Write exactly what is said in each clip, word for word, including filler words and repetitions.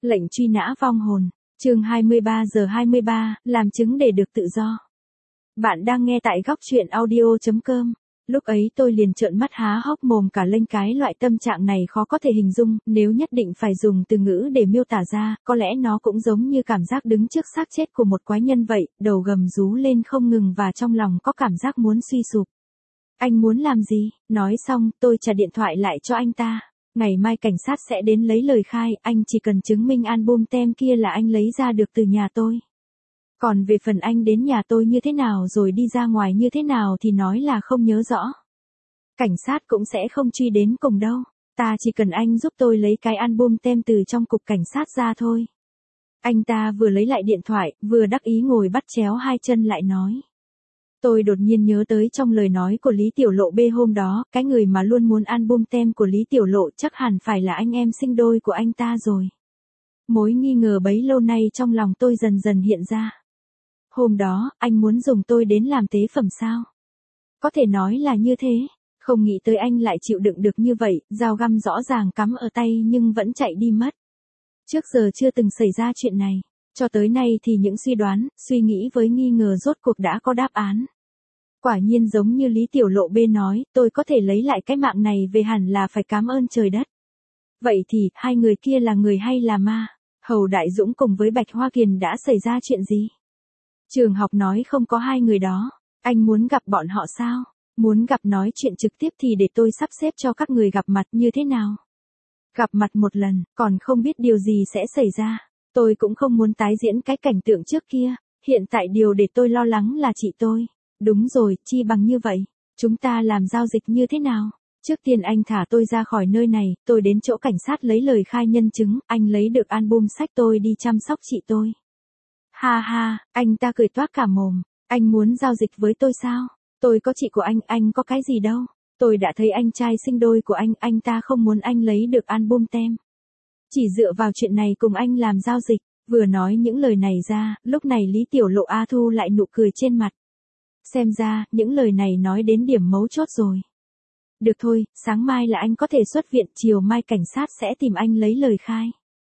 Lệnh truy nã vong hồn, chương hai mươi ba giờ hai mươi ba, làm chứng để được tự do. Bạn đang nghe tại góc truyện audio chấm com. Lúc ấy tôi liền trợn mắt há hốc mồm cả lên, cái loại tâm trạng này khó có thể hình dung, nếu nhất định phải dùng từ ngữ để miêu tả ra, có lẽ nó cũng giống như cảm giác đứng trước xác chết của một quái nhân vậy, đầu gầm rú lên không ngừng và trong lòng có cảm giác muốn suy sụp. Anh muốn làm gì? Nói xong, tôi trả điện thoại lại cho anh ta. Ngày mai cảnh sát sẽ đến lấy lời khai, anh chỉ cần chứng minh album tem kia là anh lấy ra được từ nhà tôi. Còn về phần anh đến nhà tôi như thế nào rồi đi ra ngoài như thế nào thì nói là không nhớ rõ. Cảnh sát cũng sẽ không truy đến cùng đâu. Ta chỉ cần anh giúp tôi lấy cái album tem từ trong cục cảnh sát ra thôi. Anh ta vừa lấy lại điện thoại, vừa đắc ý ngồi bắt chéo hai chân lại nói. Tôi đột nhiên nhớ tới trong lời nói của Lý Tiểu Lộ bê hôm đó, cái người mà luôn muốn album tem của Lý Tiểu Lộ chắc hẳn phải là anh em sinh đôi của anh ta rồi. Mối nghi ngờ bấy lâu nay trong lòng tôi dần dần hiện ra. Hôm đó, anh muốn dùng tôi đến làm tế phẩm sao? Có thể nói là như thế, không nghĩ tới anh lại chịu đựng được như vậy, dao găm rõ ràng cắm ở tay nhưng vẫn chạy đi mất. Trước giờ chưa từng xảy ra chuyện này, cho tới nay thì những suy đoán, suy nghĩ với nghi ngờ rốt cuộc đã có đáp án. Quả nhiên giống như Lý Tiểu Lộ bê nói, tôi có thể lấy lại cái mạng này về hẳn là phải cảm ơn trời đất. Vậy thì, hai người kia là người hay là ma? Hầu Đại Dũng cùng với Bạch Hoa Kiền đã xảy ra chuyện gì? Trường học nói không có hai người đó, anh muốn gặp bọn họ sao? Muốn gặp nói chuyện trực tiếp thì để tôi sắp xếp cho các người gặp mặt như thế nào? Gặp mặt một lần, còn không biết điều gì sẽ xảy ra. Tôi cũng không muốn tái diễn cái cảnh tượng trước kia, hiện tại điều để tôi lo lắng là chị tôi. Đúng rồi, chi bằng như vậy, chúng ta làm giao dịch như thế nào? Trước tiên anh thả tôi ra khỏi nơi này, tôi đến chỗ cảnh sát lấy lời khai nhân chứng, anh lấy được album sách tôi đi chăm sóc chị tôi. Ha ha, anh ta cười toát cả mồm, anh muốn giao dịch với tôi sao? Tôi có chị của anh, anh có cái gì đâu. Tôi đã thấy anh trai sinh đôi của anh, anh ta không muốn anh lấy được album tem. Chỉ dựa vào chuyện này cùng anh làm giao dịch, vừa nói những lời này ra, lúc này Lý Tiểu Lộ A thu lại nụ cười trên mặt. Xem ra, những lời này nói đến điểm mấu chốt rồi. Được thôi, sáng mai là anh có thể xuất viện, chiều mai cảnh sát sẽ tìm anh lấy lời khai.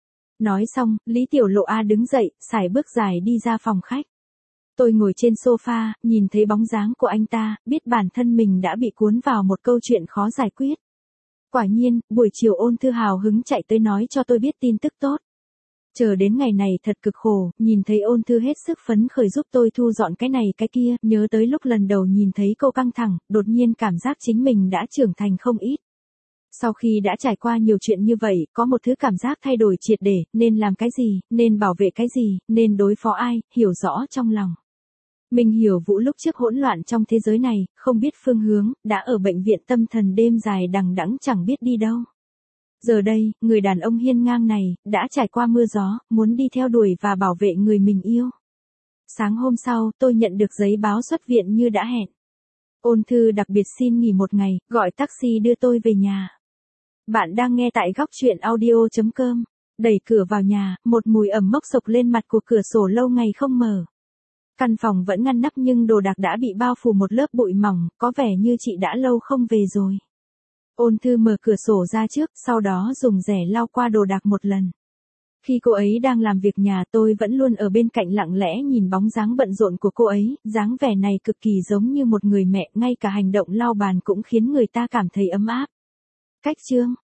Nói xong, Lý Tiểu Lộ A đứng dậy, sải bước dài đi ra phòng khách. Tôi ngồi trên sofa, nhìn thấy bóng dáng của anh ta, biết bản thân mình đã bị cuốn vào một câu chuyện khó giải quyết. Quả nhiên, buổi chiều Ôn Thư hào hứng chạy tới nói cho tôi biết tin tức tốt. Chờ đến ngày này thật cực khổ, nhìn thấy Ôn Thư hết sức phấn khởi giúp tôi thu dọn cái này cái kia, nhớ tới lúc lần đầu nhìn thấy cô căng thẳng, đột nhiên cảm giác chính mình đã trưởng thành không ít. Sau khi đã trải qua nhiều chuyện như vậy, có một thứ cảm giác thay đổi triệt để, nên làm cái gì, nên bảo vệ cái gì, nên đối phó ai, hiểu rõ trong lòng. Mình hiểu Vũ lúc trước hỗn loạn trong thế giới này, không biết phương hướng, đã ở bệnh viện tâm thần đêm dài đằng đẵng chẳng biết đi đâu. Giờ đây, người đàn ông hiên ngang này, đã trải qua mưa gió, muốn đi theo đuổi và bảo vệ người mình yêu. Sáng hôm sau, tôi nhận được giấy báo xuất viện như đã hẹn. Ôn Thư đặc biệt xin nghỉ một ngày, gọi taxi đưa tôi về nhà. Bạn đang nghe tại góc truyện audio chấm com. Đẩy cửa vào nhà, một mùi ẩm mốc sộc lên mặt của cửa sổ lâu ngày không mở. Căn phòng vẫn ngăn nắp nhưng đồ đạc đã bị bao phủ một lớp bụi mỏng, có vẻ như chị đã lâu không về rồi. Ôn Thư mở cửa sổ ra trước, sau đó dùng rẻ lau qua đồ đạc một lần. Khi cô ấy đang làm việc nhà tôi vẫn luôn ở bên cạnh lặng lẽ nhìn bóng dáng bận rộn của cô ấy, dáng vẻ này cực kỳ giống như một người mẹ, ngay cả hành động lau bàn cũng khiến người ta cảm thấy ấm áp. Cách chương,